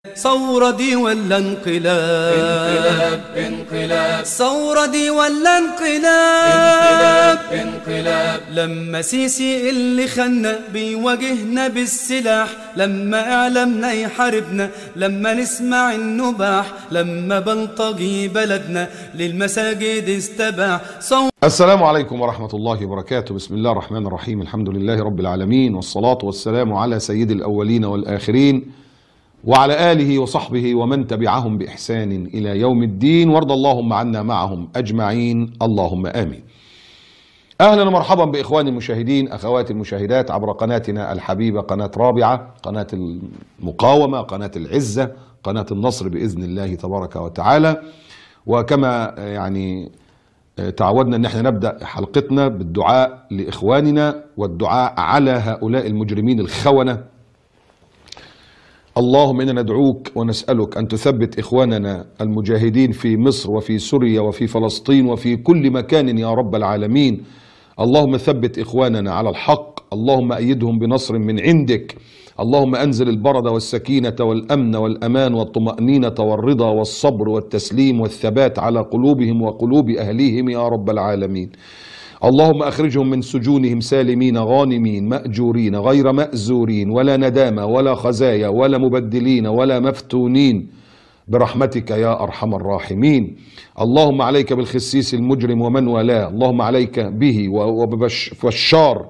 ثورة دي ولا انقلاب؟ انقلاب ثورة دي ولا انقلاب؟ انقلاب لما سيسي اللي خلنا بيواجهنا بالسلاح، لما اعلامنا يحاربنا، لما نسمع النباح، لما بلطجي بلدنا للمساجد استباح. السلام عليكم ورحمة الله وبركاته. بسم الله الرحمن الرحيم. الحمد لله رب العالمين، والصلاة والسلام على سيد الأولين والآخرين وعلى آله وصحبه ومن تبعهم بإحسان إلى يوم الدين، وارض اللهم عنا معهم أجمعين، اللهم آمين. أهلا ومرحبا بإخواني المشاهدين، أخواتي المشاهدات عبر قناتنا الحبيبة، قناة رابعة، قناة المقاومة، قناة العزة، قناة النصر بإذن الله تبارك وتعالى. وكما تعودنا ان احنا نبدأ حلقتنا بالدعاء لإخواننا والدعاء على هؤلاء المجرمين الخونة. اللهم إنا ندعوك ونسألك أن تثبت إخواننا المجاهدين في مصر وفي سوريا وفي فلسطين وفي كل مكان يا رب العالمين. اللهم ثبت إخواننا على الحق، اللهم أيدهم بنصر من عندك، اللهم أنزل البرد والسكينة والأمن والأمان والطمأنينة والرضا والصبر والتسليم والثبات على قلوبهم وقلوب أهليهم يا رب العالمين. اللهم أخرجهم من سجونهم سالمين غانمين مأجورين غير مأزورين، ولا ندامة ولا خزايا ولا مبدلين ولا مفتونين برحمتك يا أرحم الراحمين. اللهم عليك بالخسيس المجرم ومن والاه، اللهم عليك به وبشار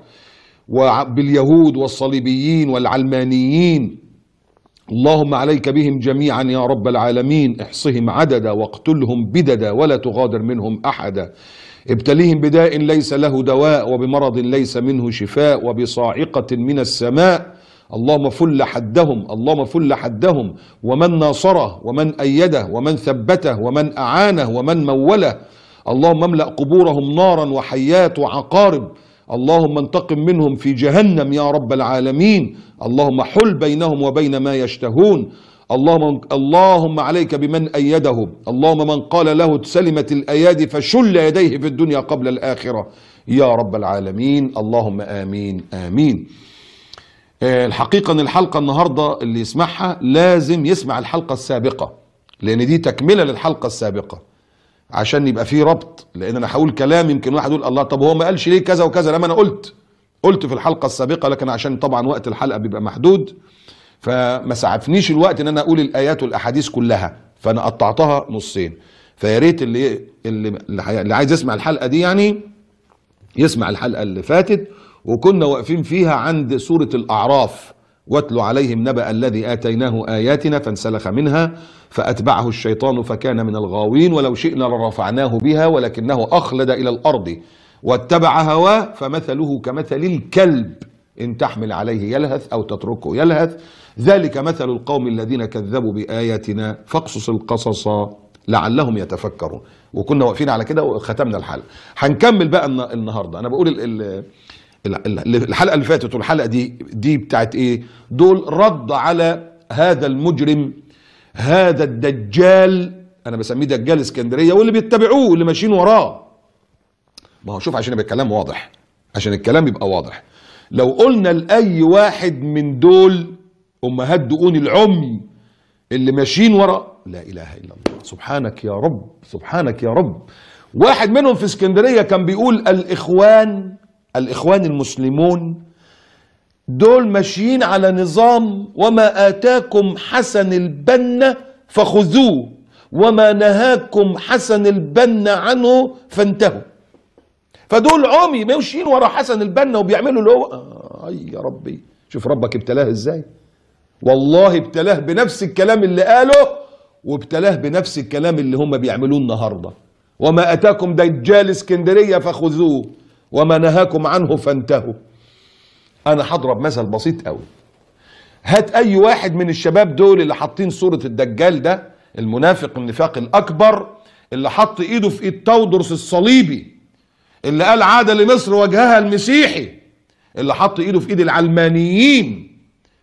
وباليهود والصليبيين والعلمانيين، اللهم عليك بهم جميعا يا رب العالمين. احصهم عددا واقتلهم بددا ولا تغادر منهم أحدا. ابتليهم بداء ليس له دواء، وبمرض ليس منه شفاء، وبصاعقة من السماء. اللهم فل حدهم، اللهم فل حدهم، ومن ناصره ومن أيده ومن ثبته ومن أعانه ومن موله. اللهم املأ قبورهم نارا وحيات وعقارب. اللهم انتقم منهم في جهنم يا رب العالمين. اللهم حل بينهم وبين ما يشتهون. اللهم عليك بمن أيده، اللهم من قال له سلمت الأيادي فشل يديه في الدنيا قبل الآخرة يا رب العالمين. اللهم آمين آمين. الحقيقة ان الحلقة النهاردة اللي يسمعها لازم يسمع الحلقة السابقة، لأن دي تكملة للحلقة السابقة عشان يبقى فيه ربط. لأن أنا هقول كلام يمكن واحد يقول الله طب هو ما قالش ليه كذا وكذا، لما أنا قلت في الحلقة السابقة، لكن عشان طبعا وقت الحلقة بيبقى محدود فما سعفنيش الوقت ان انا اقول الايات والاحاديث كلها، فانا قطعتها نصين. فيا ريت اللي عايز يسمع الحلقه دي يسمع الحلقه اللي فاتت، وكنا واقفين فيها عند سوره الاعراف. واتلو عليهم نبأ الذي آتيناه آياتنا فانسلخ منها فأتبعه الشيطان فكان من الغاوين، ولو شئنا لرفعناه بها ولكنه أخلد إلى الأرض واتبع هواه فمثله كمثل الكلب إن تحمل عليه يلهث أو تتركه يلهث، ذلك مثل القوم الذين كذبوا بآياتنا فاقصص القصص لعلهم يتفكرون. وكنا واقفين على كده وختمنا الحلقة. هنكمل بقى النهاردة. أنا بقول الحلقة اللي فاتت والحلقة دي بتاعت إيه؟ دول رد على هذا المجرم، هذا الدجال، أنا بسميه دجال اسكندرية، واللي بيتبعوه واللي ماشيين وراه. ما هو شوف، عشان يبقى الكلام واضح، عشان الكلام يبقى واضح، لو قلنا لأي واحد من دول أمهات دقون العمي اللي ماشيين ورا، لا إله إلا الله، سبحانك يا رب، سبحانك يا رب. واحد منهم في اسكندرية كان بيقول الإخوان المسلمون دول ماشيين على نظام وما آتاكم حسن البنا فخذوه وما نهاكم حسن البنا عنه فانتهوا. فدول عمي ماشيين ورا حسن البنا وبيعملوا اللي هو اي يا ربي. شوف ربك ابتلاه ازاي، والله ابتلاه بنفس الكلام اللي قاله، وابتلاه بنفس الكلام اللي هم بيعملوه النهارده. وما اتاكم دجال اسكندريه فخذوه وما نهاكم عنه فانتهوا. انا هضرب مثل بسيط قوي. هات اي واحد من الشباب دول اللي حاطين صوره الدجال ده، المنافق النفاق الاكبر اللي حط ايده في ايد تودرس الصليبي، اللي قال عاد لمصر وجهها المسيحي، اللي حط ايده في ايد العلمانيين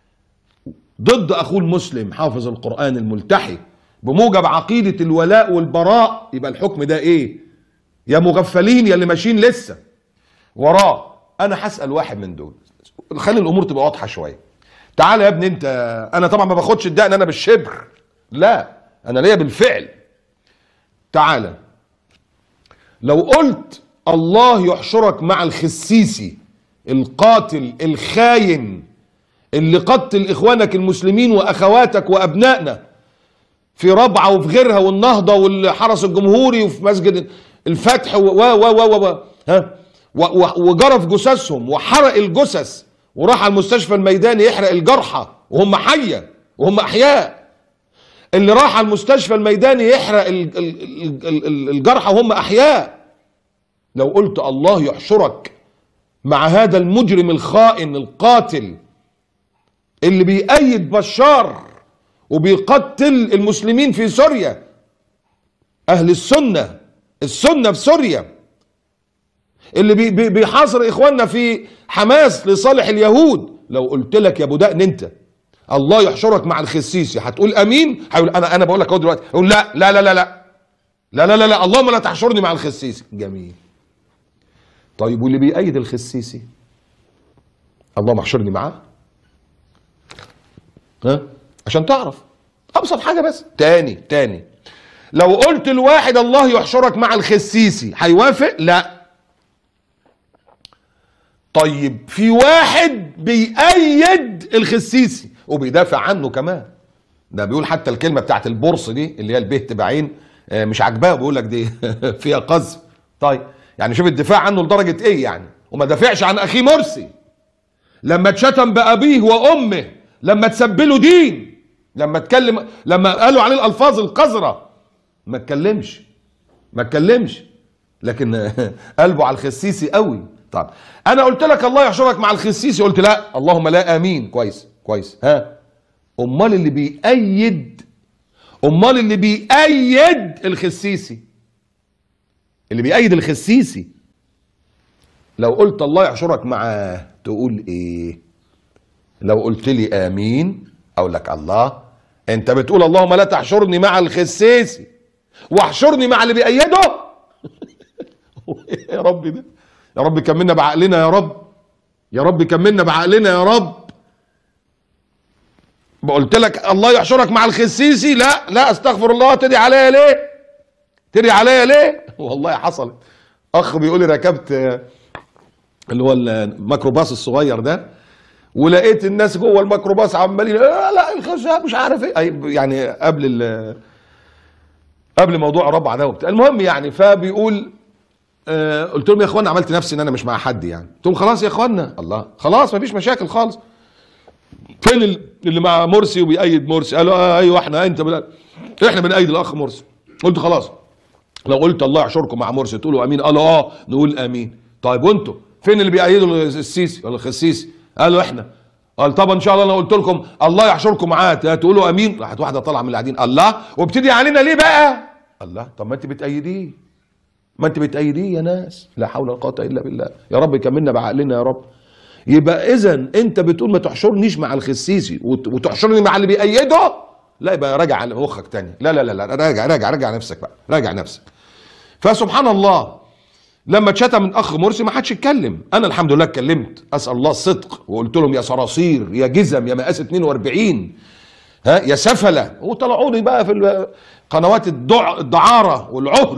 ضد اخوه المسلم حافظ القرآن الملتحي بموجب عقيدة الولاء والبراء. يبقى الحكم ده ايه يا مغفلين يا اللي ماشيين لسه وراه؟ انا هسأل واحد من دول، خلي الامور تبقى واضحة شوية. تعالى يا ابني انت، انا طبعا ما باخدش الدقن انا بالشبر، لا انا ليا بالفعل. تعالى لو قلت الله يحشرك مع الخسيسي القاتل الخاين اللي قتل اخوانك المسلمين واخواتك وابنائنا في ربعه وفي غيرها والنهضه والحرس الجمهوري وفي مسجد الفتح وجرف جثثهم وحرق الجثث وراح على المستشفى الميداني يحرق الجرحى وهم حيه وهم احياء، اللي راح على المستشفى الميداني يحرق الجرحى وهم احياء. لو قلت الله يحشرك مع هذا المجرم الخائن القاتل اللي بيأيد بشار وبيقتل المسلمين في سوريا، اهل السنة في سوريا، اللي بيحاصر اخواننا في حماس لصالح اليهود، لو قلت لك يا ابو دقن انت الله يحشرك مع الخسيسي هتقول امين؟ هيقول انا بقول لك اهو دلوقتي، اقول لا لا لا لا لا لا لا لا لا اللهم لا تحشرني مع الخسيسي. جميل. طيب واللي بيأيد الخسيسي اللهم احشرني معاه؟ ها؟ عشان تعرف ابسط حاجه بس. تاني لو قلت الواحد الله يحشرك مع الخسيسي هيوافق؟ لا. طيب في واحد بيأيد الخسيسي وبيدافع عنه كمان، ده بيقول حتى الكلمه بتاعت البورصه دي اللي هي البهت بعين مش عاجباه، بيقول لك دي فيها قذف. طيب يعني شوف الدفاع عنه لدرجه ايه يعني، وما دافعش عن اخيه مرسي لما اتشتم بابيه وامه، لما تسبله دين، لما اتكلم، لما قالوا عليه الالفاظ القذره ما اتكلمش، لكن قلبه على الخسيسي قوي. طب انا قلت لك الله يحشرك مع الخسيسي، قلت لا اللهم لا امين. كويس. ها امال اللي بيأيد الخسيسي، لو قلت الله يحشرك معاه تقول ايه؟ لو قلت لي امين اقول لك الله انت بتقول اللهم لا تحشرني مع الخسيسي واحشرني مع اللي بيأيده. يا رب ده، يا رب كملنا بعقلنا يا رب كملنا بعقلنا يا رب. قلت لك الله يحشرك مع الخسيسي، لا استغفر الله، تدعي عليا ليه؟ والله حصلت. اخ بيقول لي ركبت اللي هو الميكروباص الصغير ده ولقيت الناس جوه الميكروباص عمالين لا الخشب مش عارف ايه، يعني قبل موضوع ربع ده وبتاع. المهم يعني فبيقول قلت لهم يا اخوانا عملت نفسي ان انا مش مع حد يعني، قلت لهم خلاص يا اخوانا الله خلاص مفيش مشاكل خالص. فين اللي مع مرسي وبيأيد مرسي؟ قالوا ايوه احنا بنأيد الاخ مرسي. قلت خلاص لو قلت الله يحشركم مع مرسي تقولوا امين؟ قالوا نقول امين. طيب وانتوا فين اللي بيأيدوا السيسي ولا الخسيسي؟ قالوا احنا. قال طب ان شاء الله انا قلت لكم الله يحشركم معاه تقولوا امين؟ راحت واحده طالعه من اللي قاعدين الله وابتدي علينا ليه بقى؟ الله طب ما انت بتأيديه يا ناس، لا حول ولا قوه الا بالله. يا رب يكملنا بعقلنا يا رب. يبقى اذا انت بتقول ما تحشرنيش مع الخسيسي وتحشرني مع اللي بيأيده، لا يبقى راجع على مخك تاني. لا راجع نفسك بقى، راجع نفسك. فسبحان الله لما اتشتم من اخ مرسي ما حدش اتكلم، انا الحمد لله اتكلمت، اسال الله الصدق وقلت لهم يا صراصير يا جزم يا مقاس 42 يا سفله، وطلعوني بقى في قنوات الدعاره والعهر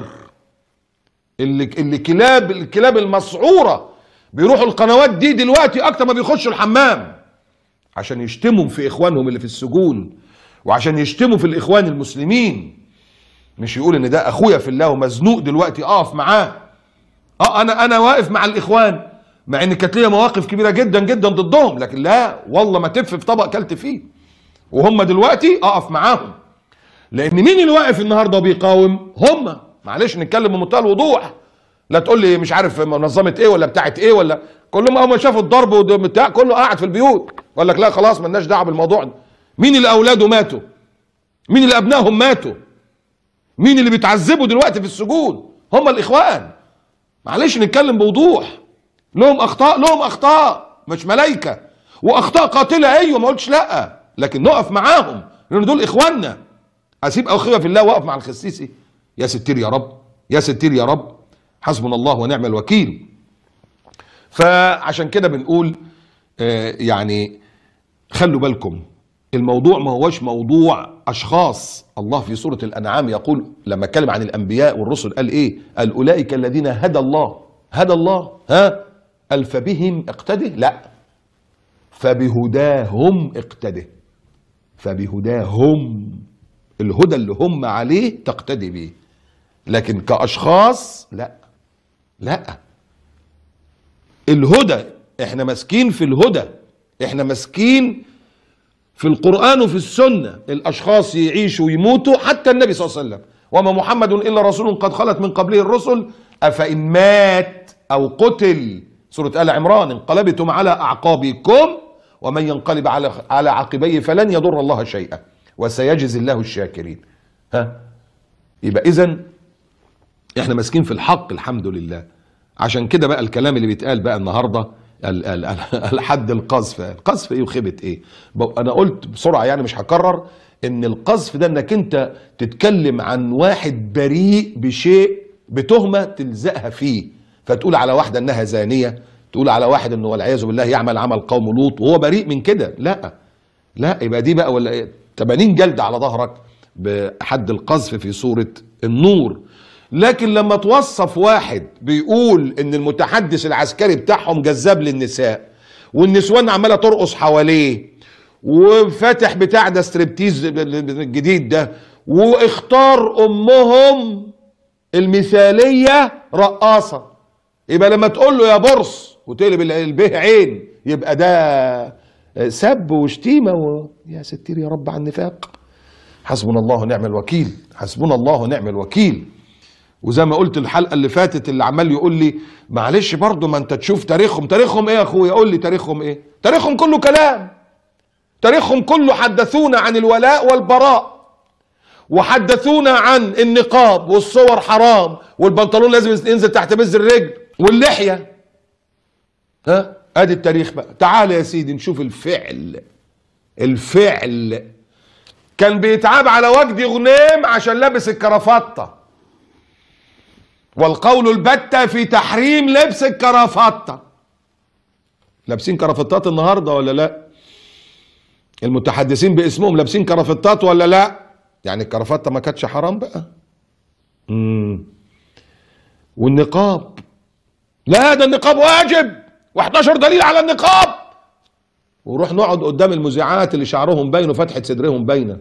اللي الكلاب المسعوره بيروحوا القنوات دي دلوقتي اكتر ما بيخشوا الحمام عشان يشتموا في اخوانهم اللي في السجون وعشان يشتموا في الاخوان المسلمين، مش يقول ان ده اخويا في الله ومزنوق دلوقتي اقف معاه. انا واقف مع الاخوان مع ان كانت ليا مواقف كبيره جدا جدا ضدهم، لكن لا والله ما تف في طبق كلت فيه، وهم دلوقتي اقف معاهم. لان مين اللي واقف النهارده بيقاوم؟ هم. معلش نتكلم بمنتهى الوضوح، لا تقول لي مش عارف منظمه ايه ولا بتاعه ايه ولا كلهم هم شافوا الضرب وبتاع كله قاعد في البيوت وقال لك لا خلاص مالناش دعوه بالموضوع ده. مين اللي اولاده ماتوا؟ مين اللي ابنائهم ماتوا؟ مين اللي بيتعذبوا دلوقتي في السجون؟ هم الاخوان. معلش نتكلم بوضوح، لهم اخطاء مش ملايكه، واخطاء قاتله ايوه ما قلتش لا، لكن نقف معاهم لان دول اخواننا. اسيب اخويا في الله واقف مع الخسيسي؟ يا ستير يا رب، يا ستير يا رب، حسبنا الله ونعم الوكيل. فعشان كده بنقول يعني خلوا بالكم، الموضوع ما هوش موضوع اشخاص. الله في سورة الانعام يقول لما اتكلم عن الانبياء والرسل قال ايه؟ قال اولئك الذين هدى الله. هدى الله، قال فبهم اقتده؟ لا، فبهداهم اقتده. فبهداهم، الهدى اللي هم عليه تقتدي به، لكن كاشخاص لا. لا، الهدى احنا ماسكين في الهدى، احنا ماسكين في القرآن وفي السنة. الاشخاص يعيشوا ويموتوا، حتى النبي صلى الله عليه وسلم وما محمد الا رسول قد خلت من قبله الرسل افان مات او قتل، سورة آل عمران، انقلبتم على اعقابكم ومن ينقلب على عقبيه فلن يضر الله شيئا وسيجزي الله الشاكرين. يبقى اذا احنا ماسكين في الحق الحمد لله. عشان كده بقى الكلام اللي بيتقال بقى النهارده الحد القذف، القذف ايه وخيبه ايه؟ انا قلت بسرعه يعني مش هكرر ان القذف ده انك انت تتكلم عن واحد بريء بشيء بتهمه تلزقها فيه، فتقول على واحده انها زانيه، تقول على واحد انه والعياذ بالله يعمل عمل قوم لوط وهو بريء من كده. لا لا، يبقى دي بقى ولا ايه؟ 80 جلد على ظهرك بحد القذف في سوره النور. لكن لما توصف واحد بيقول ان المتحدث العسكري بتاعهم جذاب للنساء والنسوان عماله ترقص حواليه وفاتح بتاع ده ستريبتيز الجديد ده واختار امهم المثاليه رقاصه، يبقى لما تقول له يا برص وتقلب البه عين يبقى ده سب وشتيمه يا ستير يا رب على النفاق. حسبنا الله ونعم الوكيل، حسبنا الله ونعم الوكيل. وزي ما قلت الحلقه اللي فاتت اللي عمال يقول لي معلش برضو ما انت تشوف تاريخهم. تاريخهم ايه يا اخويا؟ قول لي تاريخهم ايه؟ تاريخهم كله كلام، تاريخهم كله حدثونا عن الولاء والبراء، وحدثونا عن النقاب والصور حرام والبنطلون لازم ينزل تحت بز الرجل واللحيه. ادي التاريخ بقى. تعال يا سيدي نشوف الفعل. الفعل كان بيتعاب على وجدي غنيم عشان لابس الكرافطه، والقول البتة في تحريم لبس الكرافتة. لابسين كرافتات النهارده ولا لا؟ المتحدثين باسمهم لابسين كرافتات ولا لا؟ يعني الكرافتة ما كانتش حرام بقى. والنقاب، لا ده النقاب واجب و11 دليل على النقاب، وروح نقعد قدام المذيعات اللي شعرهم باين وفتحة صدرهم باينه.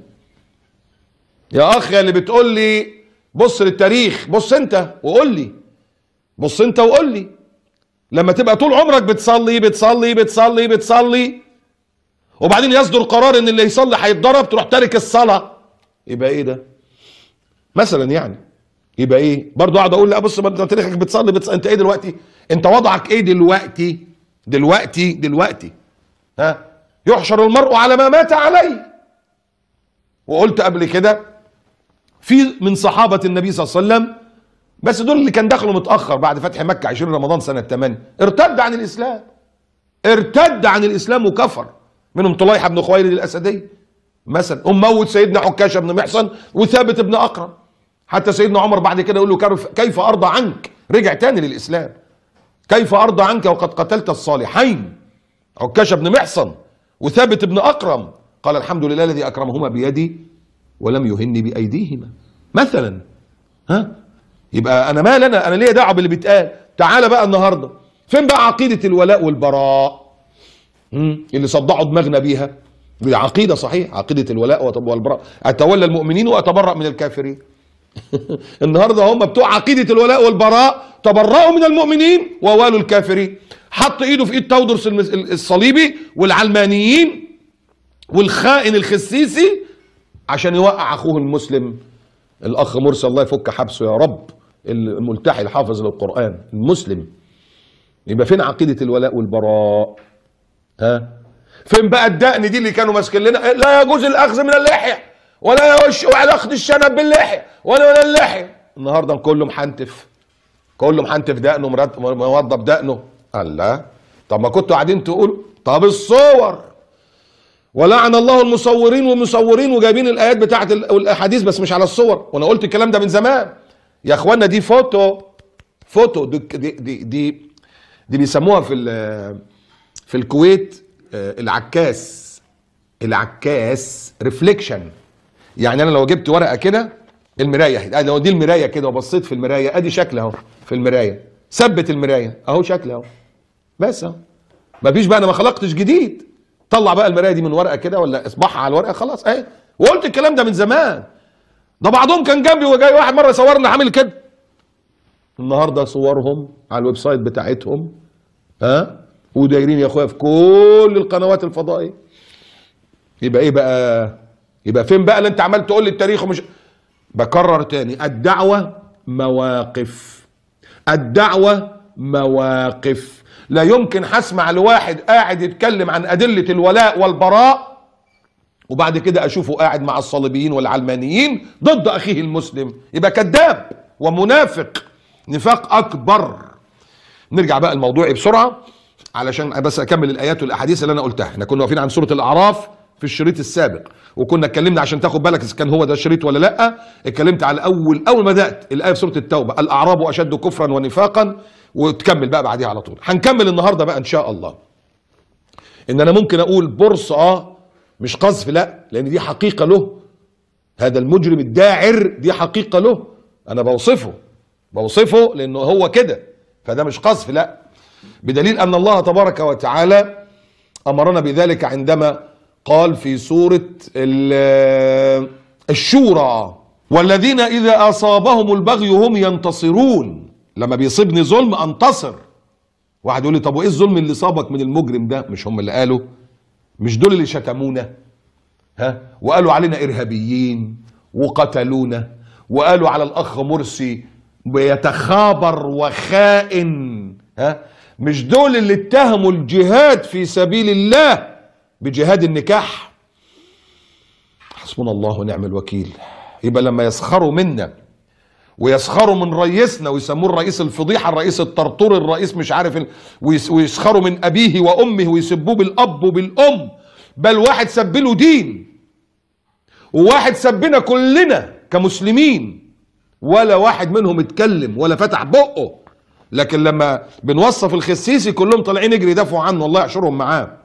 يا اخي اللي بتقول لي بص للتاريخ، بص انت وقول لي، بص انت وقول لي. لما تبقى طول عمرك بتصلي بتصلي بتصلي بتصلي وبعدين يصدر قرار ان اللي يصلي هيتضرب تروح تارك الصلاه، يبقى ايه ده؟ مثلا يعني يبقى ايه؟ برضه اقعد اقول لا بص انت تاريخك بتصلي انت ايه دلوقتي؟ انت وضعك ايه دلوقتي؟ دلوقتي يحشر المرء على ما مات عليه. وقلت قبل كده في من صحابة النبي صلى الله عليه وسلم، بس دول اللي كان دخلوا متأخر بعد فتح مكة 20 رمضان سنة 8، ارتد عن الإسلام، ارتد عن الإسلام وكفر. منهم طليحة بن خويلد الأسدي مثلا، موت سيدنا عكاشة بن محصن وثابت بن أقرم. حتى سيدنا عمر بعد كده يقول له كيف أرضى عنك؟ رجع تاني للإسلام. كيف أرضى عنك وقد قتلت الصالحين عكاشة بن محصن وثابت بن أقرم؟ قال الحمد لله الذي أكرمهما بيدي ولم يهني بأيديهما مثلا. يبقى انا مال انا ليه دعوه باللي بيتقال؟ تعالى بقى النهارده فين بقى عقيده الولاء والبراء اللي صدعوا دماغنا بيها؟ دي عقيده صحيح، عقيده الولاء والبراء، اتولى المؤمنين واتبرأ من الكافرين. النهارده هم بتوع عقيده الولاء والبراء تبرأوا من المؤمنين ووالوا الكافرين. حط ايده في ايد تودرس الصليبي والعلمانيين والخائن الخسيسي عشان يوقع اخوه المسلم الاخ مرسي الله يفك حبسه يا رب، الملتحي الحافظ للقرآن المسلم. يبقى فين عقيدة الولاء والبراء؟ فين بقى الدقن دي اللي كانوا ماسكين لنا؟ لا يجوز الاخذ من اللحية ولا اخذ الشنب باللحية ولا اللحية. النهارده كله محنتف، كله محنتف دقنه موضب دقنه. الله، طب ما كنتوا قاعدين تقولوا طب الصور ولعن الله المصورين والمصورين وجايبين الايات بتاعت الاحاديث بس مش على الصور. وانا قلت الكلام ده من زمان يا اخوانا. دي فوتو دي بيسموها في الكويت العكاس. العكاس ريفليكشن. يعني انا لو جبت ورقه كده، المرايه لو دي المرايه كده وبصيت في المرايه، ادي شكل اهو في المرايه، ثبت المرايه اهو شكل اهو، بس اهو. مفيش بقى، انا ما خلقتش جديد. طلع بقى المرايه دي من ورقه كده ولا اصبعها على الورقه، خلاص اهي. وقلت الكلام ده من زمان، ده بعضهم كان جنبي وجاي واحد مره صورنا عامل كده. النهارده صورهم على الويب سايت بتاعتهم، ودايرين يا اخويا في كل القنوات الفضائيه. يبقى ايه بقى؟ يبقى فين بقى اللي انت عمال تقول لي التاريخ ومش. بكرر تاني، الدعوه مواقف، الدعوه مواقف. لا يمكن هسمع لواحد قاعد يتكلم عن ادله الولاء والبراء وبعد كده اشوفه قاعد مع الصليبيين والعلمانيين ضد اخيه المسلم. يبقى كذاب ومنافق، نفاق اكبر. نرجع بقى الموضوعي بسرعه علشان بس اكمل الايات والاحاديث اللي انا قلتها. احنا كنا واقفين عن سوره الاعراف في الشريط السابق، وكنا اتكلمنا عشان تاخد بالك اذا كان هو ده الشريط ولا لا. اتكلمت على اول ما بدات الايه في سوره التوبه، الاعراب اشد كفرا ونفاقا، وتكمل بقى بعديها على طول. هنكمل النهارده بقى ان شاء الله. ان انا ممكن اقول بورصه مش قذف، لا، لان دي حقيقه له. هذا المجرم الداعر دي حقيقه له، انا بوصفه لانه هو كده، فده مش قذف، لا. بدليل ان الله تبارك وتعالى امرنا بذلك عندما قال في سورة الشورى: والذين اذا اصابهم البغي هم ينتصرون. لما بيصيبني ظلم انتصر. واحد يقول لي طب وايه الظلم اللي صابك من المجرم ده؟ مش هم اللي قالوا؟ مش دول اللي شتمونا وقالوا علينا ارهابيين وقتلونا، وقالوا على الاخ مرسي بيتخابر وخائن؟ مش دول اللي اتهموا الجهاد في سبيل الله بجهاد النكاح؟ حسبنا الله ونعم الوكيل. يبقى لما يسخروا منا ويسخروا من رئيسنا ويسموه الرئيس الفضيحه، الرئيس الطرطور، الرئيس مش عارف ويسخروا من ابيه وامه ويسبوه بالاب وبالام، بل واحد سب له دين وواحد سبنا كلنا كمسلمين، ولا واحد منهم اتكلم ولا فتح بقه. لكن لما بنوصف الخسيسي كلهم طالعين يجري يدافعوا عنه، الله يحشرهم معاه.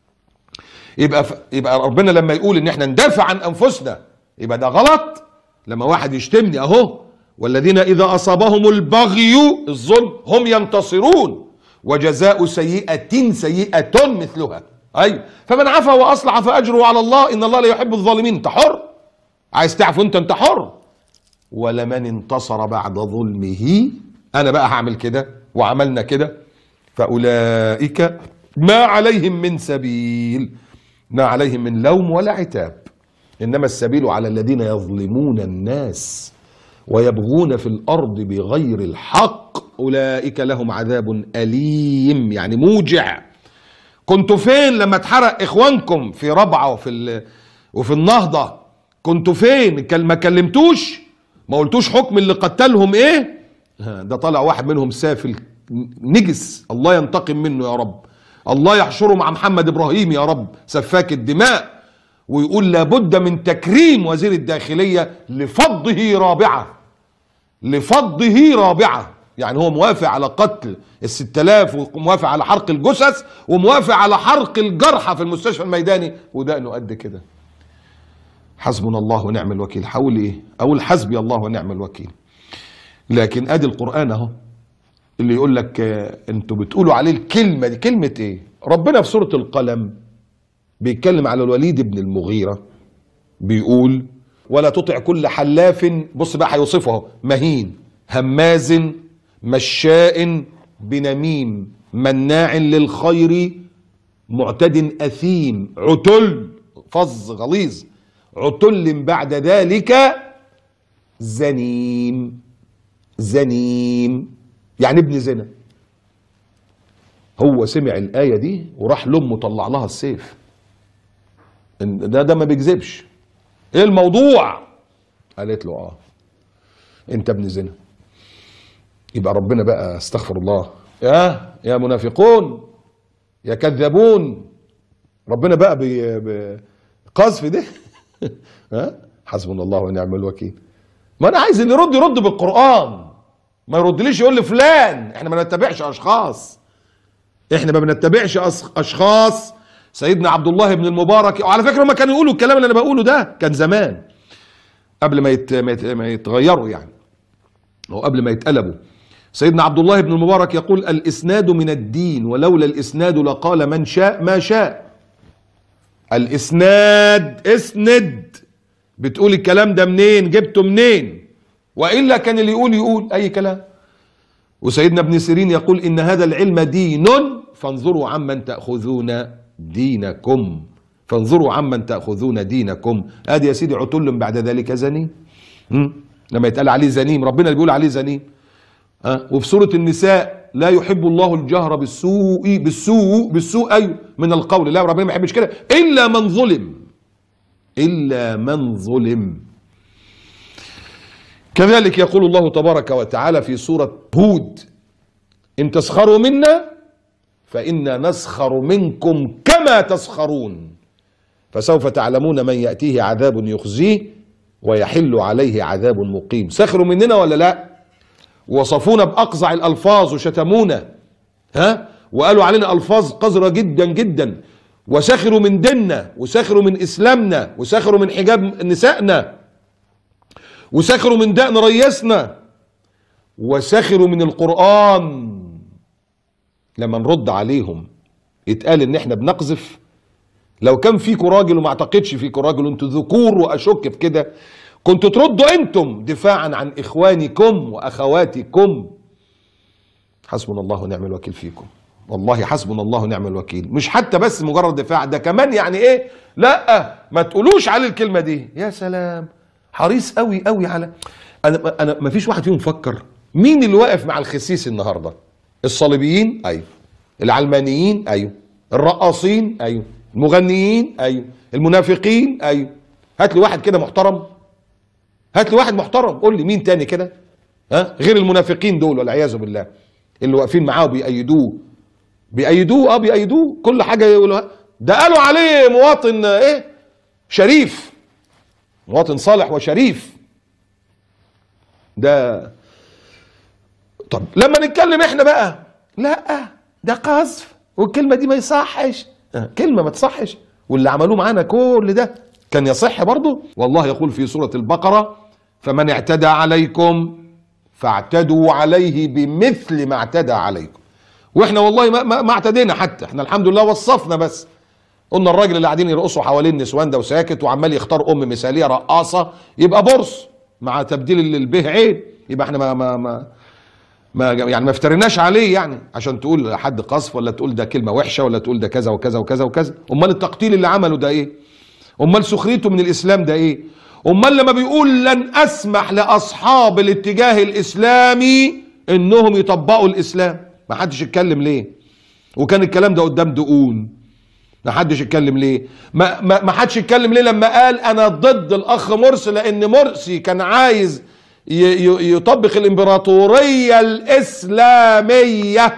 يبقى ربنا لما يقول ان احنا ندافع عن انفسنا يبقى ده غلط. لما واحد يشتمني اهو: والذين اذا اصابهم البغي، الظلم، هم ينتصرون، وجزاء سيئة سيئة مثلها. ايوه، فمن عفا واصلح فاجره على الله ان الله لا يحب الظالمين. انت حر، عايز تعفو انت حر. ولمن انتصر بعد ظلمه، انا بقى هعمل كده وعملنا كده، فاولئك ما عليهم من سبيل، ما عليهم من لوم ولا عتاب، انما السبيل على الذين يظلمون الناس ويبغون في الارض بغير الحق، اولئك لهم عذاب اليم، يعني موجع. كنتوا فين لما اتحرق اخوانكم في ربعه وفي النهضه؟ كنتوا فين؟ ما كلمتوش؟ ما قلتوش حكم اللي قتلهم ايه؟ ده طلع واحد منهم سافل نجس، الله ينتقم منه يا رب، الله يحشره مع محمد ابراهيم يا رب سفاك الدماء، ويقول لابد من تكريم وزير الداخلية لفضه رابعة، لفضه رابعة. يعني هو موافق على قتل ال6000 وموافق على حرق الجثث وموافق على حرق الجرحى في المستشفى الميداني، وده انه قد كده. حسبنا الله ونعم الوكيل. حاول ايه؟ اقول حسبي الله ونعم الوكيل. لكن ادي القرآن اهو اللي يقول لك انتوا بتقولوا عليه الكلمة دي. كلمة ايه؟ ربنا في سورة القلم بيتكلم على الوليد بن المغيرة، بيقول: ولا تطع كل حلاف، بص بقى هيوصفه: مهين، هماز، مشاء بنميم، مناع للخير، معتد أثيم، عتل، فظ غليظ، عتل بعد ذلك زنيم. زنيم يعني ابن زنا. هو سمع الآية دي وراح لأمه طلع لها السيف. ده ما بيكذبش. ايه الموضوع؟ قالت له انت ابن زنا. يبقى ربنا بقى استغفر الله، يا منافقون يا كذابون، ربنا بقى بقذف ده. حسبنا الله ونعم الوكيل. ما انا عايز اللي يرد بالقرآن، ما يردليش يقول لي فلان. احنا ما بنتبعش اشخاص، احنا ما بنتبعش اشخاص سيدنا عبد الله بن المبارك. وعلى فكرة هم كانوا يقولوا الكلام اللي انا بقوله ده كان زمان قبل ما يتغيروا يعني، او قبل ما يتقلبوا. سيدنا عبد الله بن المبارك يقول: الاسناد من الدين، ولولا الاسناد لقال من شاء ما شاء. الاسناد، اسند، بتقول الكلام ده منين، جبته منين، والا كان اللي يقول اي كلام. وسيدنا ابن سيرين يقول: ان هذا العلم دين فانظروا عمن تأخذون دينكم، فانظروا عمن تأخذون دينكم. ادي يا سيدي عتل بعد ذلك زنيم. لما يتقال عليه زنيم، ربنا اللي بيقول عليه زنيم. وفي سورة النساء: لا يحب الله الجهر بالسوء أيوه من القول. لا، ربنا ما يحبش كده إلا من ظلم، إلا من ظلم. كذلك يقول الله تبارك وتعالى في سورة هود: إن تسخروا منا فإنا نسخر منكم كما تسخرون فسوف تعلمون من يأتيه عذاب يخزيه ويحل عليه عذاب مقيم. سخروا مننا ولا لا؟ وصفونا بأقزع الألفاظ وشتمونا، وقالوا علينا ألفاظ قذرة جدا جدا، وسخروا من ديننا، وسخروا من إسلامنا، وسخروا من حجاب نسائنا، وسخروا من دقن ريسنا، وسخروا من القرآن. لما نرد عليهم يتقال ان احنا بنقذف. لو كان فيكم راجل، وما اعتقدش فيكم راجل، انتوا ذكور واشك في كده، كنتوا تردوا انتم دفاعا عن اخوانكم واخواتكم. حسبنا الله ونعم الوكيل فيكم، والله حسبنا الله ونعم الوكيل. مش حتى بس مجرد دفاع، ده كمان يعني ايه، لا ما تقولوش عليه الكلمة دي. يا سلام، حريص قوي قوي على انا ما فيش واحد فيهم فكر مين اللي واقف مع الخسيس النهارده. الصليبيين ايوه، العلمانيين ايوه، الرقاصين ايوه، المغنيين ايوه، المنافقين ايوه. هات لي واحد كده محترم، هات لي واحد محترم، قول لي مين تاني كده غير المنافقين دول والعياذ بالله، اللي واقفين معاه بيأيدوه كل حاجه يقولوها. ده قالوا عليه مواطن ايه، شريف، مواطن صالح وشريف. ده طب لما نتكلم احنا بقى، لا ده قذف، والكلمه دي ما يصحش، كلمه ما تصحش. واللي عملوه معانا كل ده كان يصح برضه. والله يقول في سوره البقره: فمن اعتدى عليكم فاعتدوا عليه بمثل ما اعتدى عليكم. واحنا والله ما اعتدينا، حتى احنا الحمد لله وصفنا بس. قلنا الراجل اللي قاعدين يرقصوا حوالين النسوان ده وساكت وعمال يختار ام مثاليه رقاصه يبقى برص، مع تبديل البه عين، يبقى احنا ما يعني ما افترناش عليه يعني عشان تقول حد قذف، ولا تقول ده كلمه وحشه، ولا تقول ده كذا وكذا وكذا وكذا. امال التقتيل اللي عمله ده ايه؟ امال سخريته من الاسلام ده ايه؟ امال لما بيقول لن اسمح لاصحاب الاتجاه الاسلامي انهم يطبقوا الاسلام، ما حدش يتكلم ليه؟ وكان الكلام ده قدام دقون، ما حدش يتكلم ليه؟ ما حدش يتكلم ليه لما قال انا ضد الاخ مرسي، لان مرسي كان عايز يطبق الامبراطورية الاسلامية،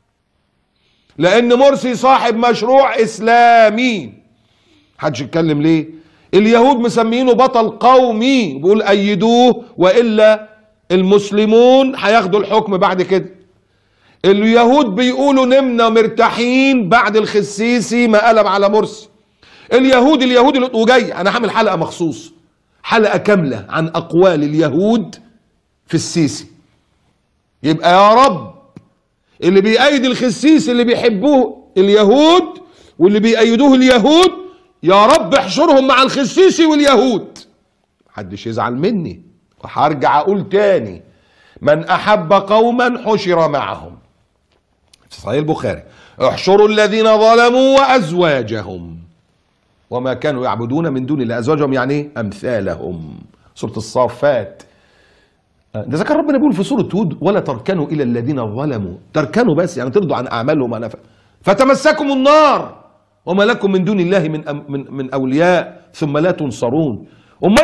لان مرسي صاحب مشروع اسلامي. محدش يتكلم ليه؟ اليهود مسمينه بطل قومي، بيقول ايدوه والا المسلمون هياخدوا الحكم بعد كده. اليهود بيقولوا نمنا مرتاحين بعد الخسيسي ما قلب على مرسي. اليهود وجاي انا هعمل حلقة مخصوص، حلقة كاملة عن اقوال اليهود في السيسي. يبقى يا رب اللي بيأيد الخسيسي اللي بيحبوه اليهود واللي بيأيدوه اليهود، يا رب احشرهم مع الخسيسي واليهود. محدش يزعل مني، وهرجع اقول تاني: من احب قوما حشر معهم. في صحيح البخاري: احشروا الذين ظلموا وازواجهم وما كانوا يعبدون من دون الله. ازواجهم يعني ايه؟ امثالهم. سورة الصافات. ده ذكر ربنا بيقول في سورة هود: ولا تركنوا الى الذين ظلموا. تركنوا بس يعني ترضوا عن اعمالهم فتمسكم النار وما لكم من دون الله من اولياء ثم لا تنصرون. امال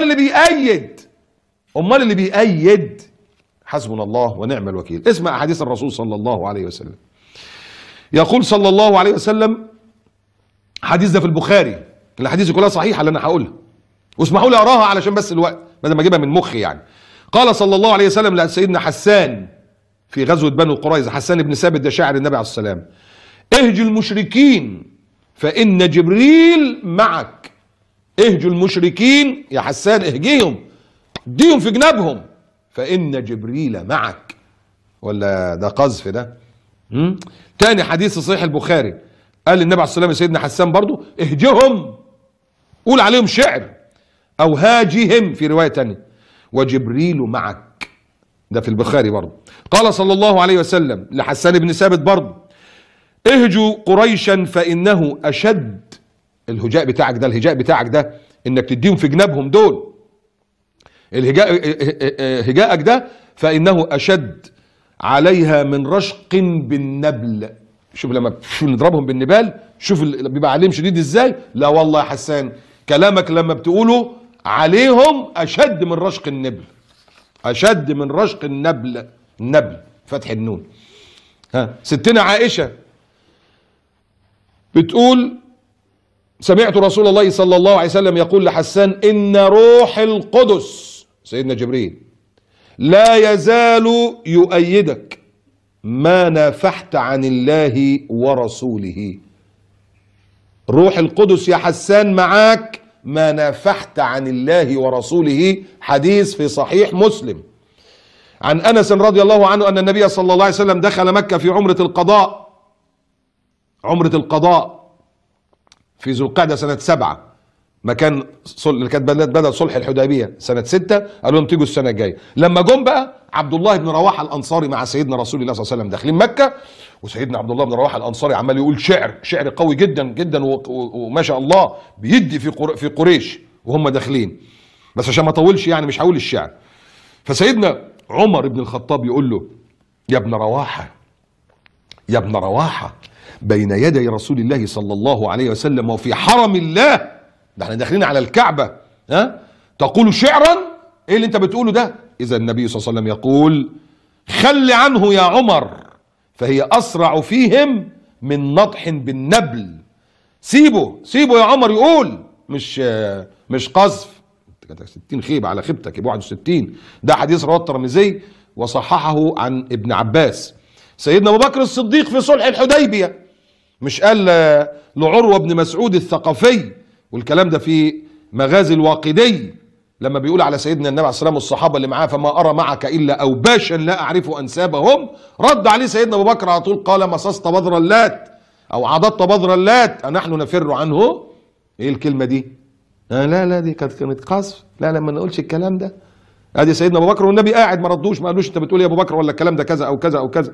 اللي بيأيد حسبنا الله ونعم الوكيل. اسمع احاديث الرسول صلى الله عليه وسلم. يقول صلى الله عليه وسلم، حديث ده في البخاري، الحديث كلها صحيحه اللي انا هقولها، واسمحوا لي اقراها علشان بس الوقت بدل ما اجيبها من مخي يعني. قال صلى الله عليه وسلم لسيدنا حسان في غزوه بنو قريظه، حسان بن ثابت ده شاعر النبي عليه الصلاه والسلام: اهج المشركين فإن جبريل معك. اهجوا المشركين يا حسان، اهجيهم، اديهم في جنابهم، فإن جبريل معك. ولا ده قذف ده؟ تاني حديث صحيح البخاري، قال النبي عليه الصلاة والسلام لسيدنا حسان برضو اهجهم، قول عليهم شعر، أو هاجهم في رواية تانية، وجبريل معك. ده في البخاري برضو. قال صلى الله عليه وسلم لحسان بن ثابت برضو اهجوا قريشا فإنه أشد. الهجاء بتاعك ده انك تديهم في جنابهم دول، هجاءك ده فإنه أشد عليها من رشق بالنبل. شوف لما نضربهم بالنبال، شوف بيبقى عليهم شديد ازاي. لا والله يا حسان كلامك لما بتقوله عليهم أشد من رشق النبل، أشد من رشق النبل، النبل فتح النون. ستنا عائشة بتقول سمعت رسول الله صلى الله عليه وسلم يقول لحسان إن روح القدس، سيدنا جبريل، لا يزال يؤيدك ما نافحت عن الله ورسوله. روح القدس يا حسان معاك ما نافحت عن الله ورسوله. حديث في صحيح مسلم. عن أنس رضي الله عنه أن النبي صلى الله عليه وسلم دخل مكة في عمرة القضاء، عمرة القضاء في ذو القعدة سنة 7، مكان اللي كانت بدأ صلح الحديبية سنة 6، قالوا لهم تيجوا السنة الجاية. لما جم بقى عبد الله بن رواحة الأنصاري مع سيدنا رسول الله صلى الله عليه وسلم داخلين مكة، وسيدنا عبد الله بن رواحة الأنصاري عمال يقول شعر قوي جدا جدا، وما شاء الله بيدي في قريش وهم داخلين. بس عشان ما اطولش يعني مش هقول الشعر. فسيدنا عمر بن الخطاب يقول له يا ابن رواحة، يا ابن رواحة، بين يدي رسول الله صلى الله عليه وسلم وفي حرم الله، ده احنا داخلين على الكعبة، تقول شعرا؟ ايه اللي انت بتقوله ده؟ اذا النبي صلى الله عليه وسلم يقول خل عنه يا عمر فهي اسرع فيهم من نضح بالنبل. سيبه يا عمر يقول، مش قذف. 60 خيبة على خيبتك يبقى 61. ده حديث رواه الترمذي وصححه عن ابن عباس. سيدنا ابو بكر الصديق في صلح الحديبية مش قال لعروة بن مسعود الثقفي، والكلام ده في مغازي الواقدي، لما بيقول على سيدنا النبي عليه الصلاة والسلام والصحابة اللي معاه فما أرى معك إلا أوباشا لا أعرف أنسابهم، رد عليه سيدنا أبو بكر على طول قال مصصت بذر اللات أو عضدت بذر اللات أنحن نفر عنه. إيه الكلمة دي؟ لا دي كانت قذف، لا ما نقولش الكلام ده. ادي سيدنا ابو بكر والنبي قاعد ما ردوش، ما قالوش انت بتقول يا ابو بكر ولا الكلام ده كذا او كذا او كذا.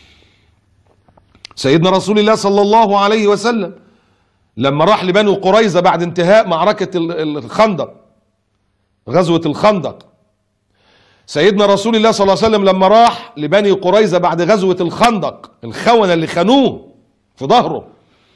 سيدنا رسول الله صلى الله عليه وسلم لما راح لبنو قريظة بعد انتهاء معركة الخندق، غزوة الخندق، سيدنا رسول الله صلى الله عليه وسلم لما راح لبني قريظة بعد غزوة الخندق، الخونة اللي خانوه في ظهره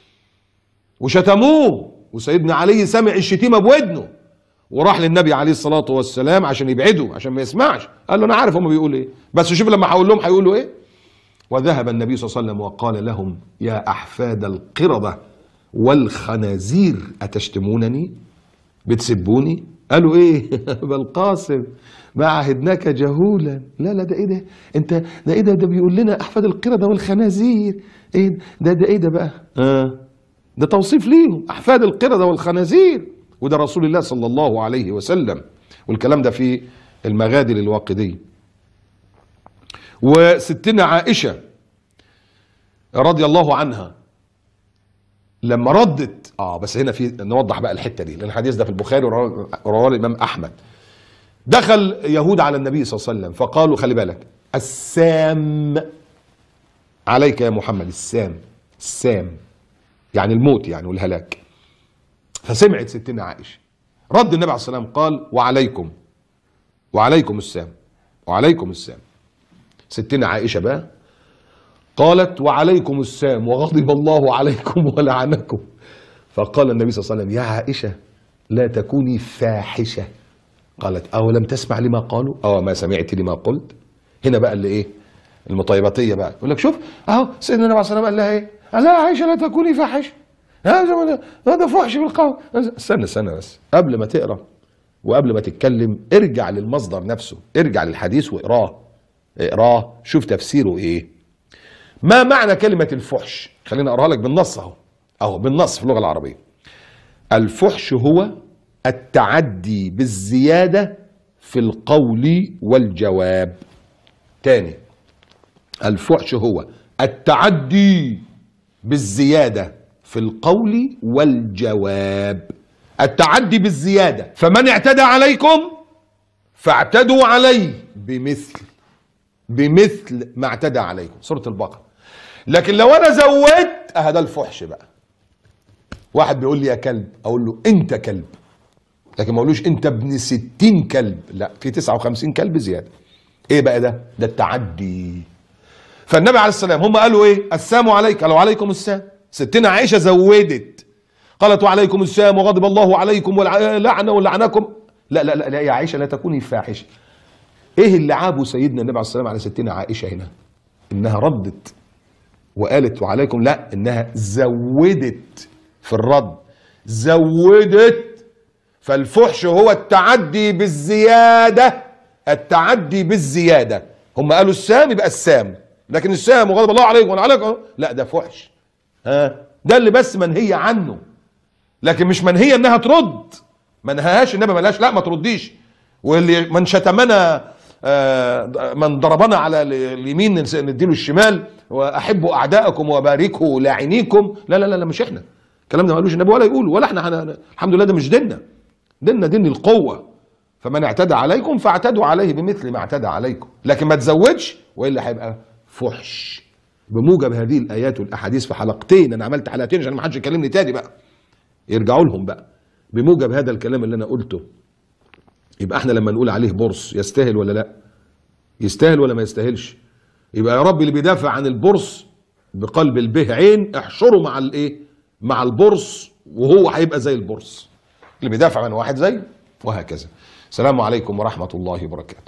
وشتموه، وسيدنا علي سمع الشتيمة بودنه وراح للنبي عليه الصلاة والسلام عشان يبعده، عشان ما يسمعش. قال له انا عارف هم بيقولوا ايه، بس شوف لما هقول لهم هيقولوا ايه. وذهب النبي صلى الله عليه وسلم وقال لهم يا أحفاد القردة والخنازير أتشتمونني؟ بتسبوني؟ قالوا ايه؟ بالقاسم ما عهدناك جهولا. لا ده ايه ده؟ انت ده ايه ده بيقول لنا أحفاد القردة والخنازير؟ ايه ده ايه ده بقى؟ ده توصيف ليهم، أحفاد القردة والخنازير، وده رسول الله صلى الله عليه وسلم، والكلام ده في المغادر الواقدي. وستنا عائشة رضي الله عنها لما ردت بس هنا في نوضح بقى الحتة دي، لأن الحديث ده في البخاري ورواه الإمام أحمد. دخل يهود على النبي صلى الله عليه وسلم فقالوا خلي بالك السام عليك يا محمد، السام يعني الموت يعني والهلاك. فسمعت ستنا عائشة، رد النبي عليه الصلاة والسلام قال وعليكم السام، وعليكم السام. ستنا عائشة بقى قالت وعليكم السام وغضب الله عليكم ولعنكم. فقال النبي صلى الله عليه وسلم يا عائشة لا تكوني فاحشة. قالت أولم تسمع لما قالوا؟ ما سمعت لما قلت. هنا بقى اللي ايه المطيباتية بقى يقول لك شوف اهو سيدنا النبي عليه الصلاة والسلام قال لها ايه؟ قال لها عائشة لا تكوني فاحشة، هذا فحش بالقول. استنى بس قبل ما تقرا وقبل ما تتكلم ارجع للمصدر نفسه، ارجع للحديث واقراه شوف تفسيره ايه. ما معنى كلمة الفحش؟ خليني اقراها لك بالنص اهو. اهو بالنص في اللغة العربية. الفحش هو التعدي بالزيادة في القول والجواب. تاني، الفحش هو التعدي بالزيادة في القول والجواب. التعدي بالزيادة، فمن اعتدى عليكم فاعتدوا عليه بمثل ما اعتدى عليكم، سورة البقرة. لكن لو انا زودت ده الفحش بقى. واحد بيقول لي يا كلب، اقول له انت كلب، لكن ما اقولوش انت ابن 60 كلب، لا، في 59 كلب زيادة. ايه بقى ده التعدي. فالنبي عليه السلام هم قالوا ايه؟ السلام عليك، قالوا عليكم السلام. ستنا عائشة زودت، قالت وعليكم السلام وغضب الله عليكم ولعنه ولعنكم. لا لا لا يا عائشة لا تكوني فاحشة. ايه اللي عابوا سيدنا النبي عليه السلام على ستنا عائشة هنا؟ انها ردت وقالت وعليكم، لا، انها زودت في الرد، زودت. فالفحش هو التعدي بالزيادة، التعدي بالزيادة. هم قالوا السام يبقى السام، لكن السام وغضب الله عليكم وعليكم لا، ده فحش. ده اللي بس منهي عنه، لكن مش منهي انها ترد. ما نهاهاش النبي، ملاش لا ما ترديش. واللي من شتمنا من ضربنا على اليمين نديله الشمال، واحبوا اعدائكم وباركوا لاعنيكم. لا لا لا مش احنا الكلام ده، ما قالوش النبي ولا يقول ولا احنا. الحمد لله ده مش ديننا. دين القوه. فمن اعتدى عليكم فاعتدوا عليه بمثل ما اعتدى عليكم، لكن ما تزودش والا هيبقى فحش. بموجب هذه الايات والاحاديث في حلقتين، انا عملت حلقتين عشان ما حدش يكلمني تاني بقى، يرجعوا لهم بقى. بموجب هذا الكلام اللي انا قلته، يبقى احنا لما نقول عليه برص يستاهل ولا لا؟ يستاهل ولا ما يستاهلش؟ يبقى يا رب اللي بيدافع عن البرص بقلب البه عين احشره مع الايه؟ مع البرص، وهو هيبقى زي البرص اللي بيدافع عن واحد زيه، وهكذا. السلام عليكم ورحمة الله وبركاته.